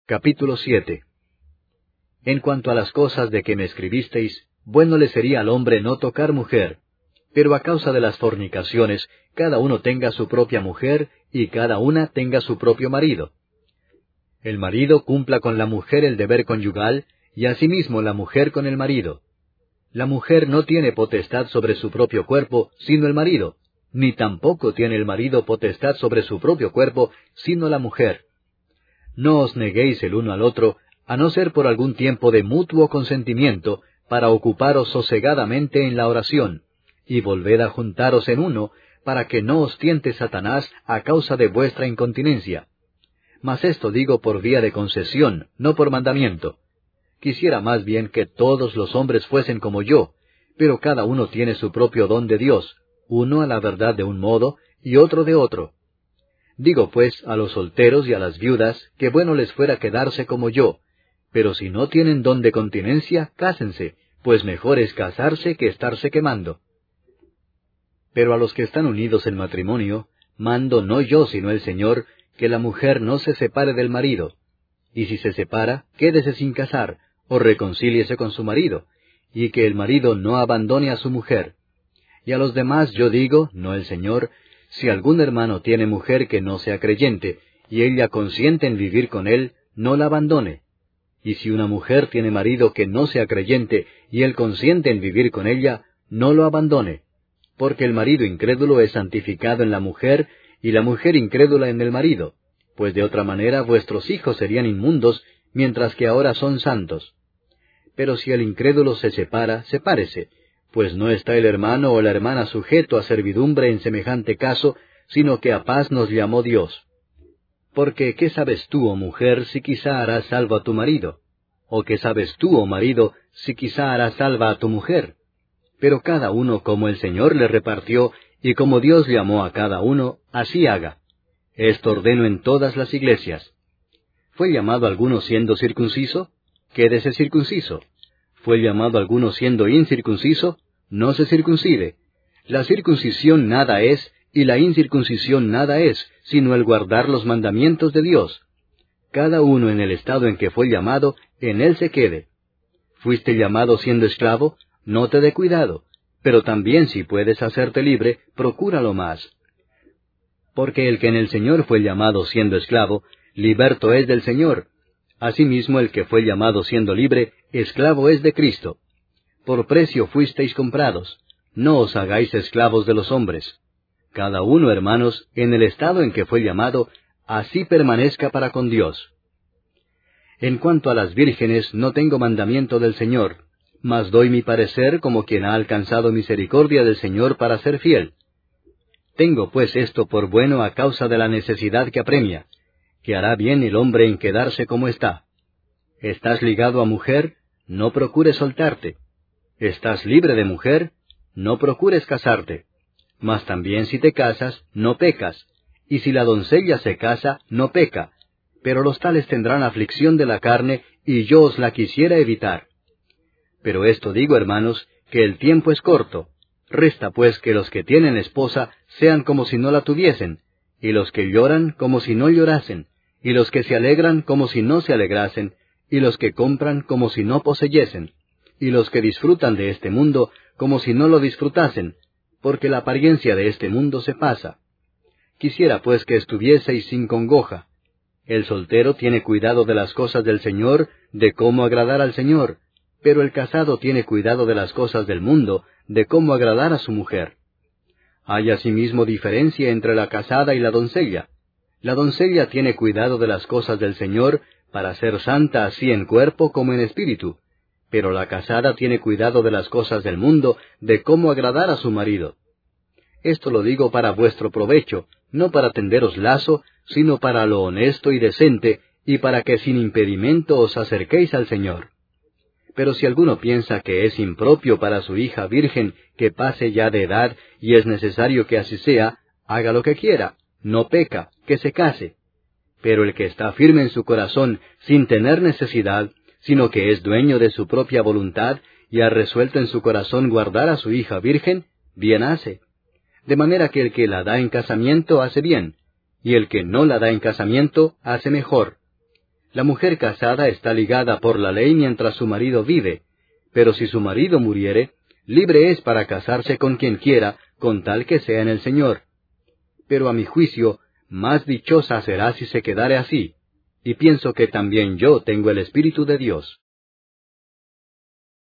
Capítulo 7. En cuanto a las cosas de que me escribisteis, bueno le sería al hombre no tocar mujer, pero a causa de las fornicaciones, cada uno tenga su propia mujer, y cada una tenga su propio marido. El marido cumpla con la mujer el deber conyugal, y asimismo la mujer con el marido. La mujer no tiene potestad sobre su propio cuerpo, sino el marido, ni tampoco tiene el marido potestad sobre su propio cuerpo, sino la mujer. No os neguéis el uno al otro, a no ser por algún tiempo de mutuo consentimiento, para ocuparos sosegadamente en la oración, y volved a juntaros en uno, para que no os tiente Satanás a causa de vuestra incontinencia. Mas esto digo por vía de concesión, no por mandamiento. Quisiera más bien que todos los hombres fuesen como yo, pero cada uno tiene su propio don de Dios, uno a la verdad de un modo, y otro de otro. Digo pues a los solteros y a las viudas, que bueno les fuera quedarse como yo, pero si no tienen don de continencia, cásense, pues mejor es casarse que estarse quemando. Pero a los que están unidos en matrimonio, mando no yo sino el Señor, que la mujer no se separe del marido, y si se separa, quédese sin casar, o reconcíliese con su marido, y que el marido no abandone a su mujer. Y a los demás yo digo, no el Señor, si algún hermano tiene mujer que no sea creyente, y ella consiente en vivir con él, no la abandone. Y si una mujer tiene marido que no sea creyente, y él consiente en vivir con ella, no lo abandone. Porque el marido incrédulo es santificado en la mujer, y la mujer incrédula en el marido, pues de otra manera vuestros hijos serían inmundos, mientras que ahora son santos. Pero si el incrédulo se separa, sepárese, pues no está el hermano o la hermana sujeto a servidumbre en semejante caso, sino que a paz nos llamó Dios. Porque, ¿qué sabes tú, oh mujer, si quizá harás salvo a tu marido? ¿O qué sabes tú, oh marido, si quizá harás salva a tu mujer? Pero cada uno como el Señor le repartió, y como Dios llamó a cada uno, así haga. Esto ordeno en todas las iglesias. ¿Fue llamado alguno siendo circunciso? Quédese circunciso. ¿Fue llamado alguno siendo incircunciso? No se circuncide. La circuncisión nada es, y la incircuncisión nada es, sino el guardar los mandamientos de Dios. Cada uno en el estado en que fue llamado, en él se quede. ¿Fuiste llamado siendo esclavo? No te dé cuidado, pero también si puedes hacerte libre, procúralo más. Porque el que en el Señor fue llamado siendo esclavo, liberto es del Señor. Asimismo el que fue llamado siendo libre, esclavo es de Cristo. Por precio fuisteis comprados. No os hagáis esclavos de los hombres. Cada uno, hermanos, en el estado en que fue llamado, así permanezca para con Dios. En cuanto a las vírgenes, no tengo mandamiento del Señor, mas doy mi parecer como quien ha alcanzado misericordia del Señor para ser fiel. Tengo pues esto por bueno a causa de la necesidad que apremia, que hará bien el hombre en quedarse como está. ¿Estás ligado a mujer? No procures soltarte. ¿Estás libre de mujer? No procures casarte. Mas también si te casas, no pecas. Y si la doncella se casa, no peca. Pero los tales tendrán aflicción de la carne, y yo os la quisiera evitar. Pero esto digo, hermanos, que el tiempo es corto. Resta pues que los que tienen esposa sean como si no la tuviesen, y los que lloran como si no llorasen, y los que se alegran como si no se alegrasen, y los que compran como si no poseyesen, y los que disfrutan de este mundo como si no lo disfrutasen, porque la apariencia de este mundo se pasa. Quisiera pues que estuvieseis sin congoja. El soltero tiene cuidado de las cosas del Señor, de cómo agradar al Señor, pero el casado tiene cuidado de las cosas del mundo, de cómo agradar a su mujer. Hay asimismo diferencia entre la casada y la doncella. La doncella tiene cuidado de las cosas del Señor, para ser santa así en cuerpo como en espíritu, pero la casada tiene cuidado de las cosas del mundo, de cómo agradar a su marido. Esto lo digo para vuestro provecho, no para tenderos lazo, sino para lo honesto y decente, y para que sin impedimento os acerquéis al Señor. Pero si alguno piensa que es impropio para su hija virgen que pase ya de edad, y es necesario que así sea, haga lo que quiera, no peca, que se case. Pero el que está firme en su corazón, sin tener necesidad, sino que es dueño de su propia voluntad, y ha resuelto en su corazón guardar a su hija virgen, bien hace. De manera que el que la da en casamiento hace bien, y el que no la da en casamiento hace mejor. La mujer casada está ligada por la ley mientras su marido vive, pero si su marido muriere, libre es para casarse con quien quiera, con tal que sea en el Señor. Pero a mi juicio, más dichosa será si se quedare así, y pienso que también yo tengo el Espíritu de Dios.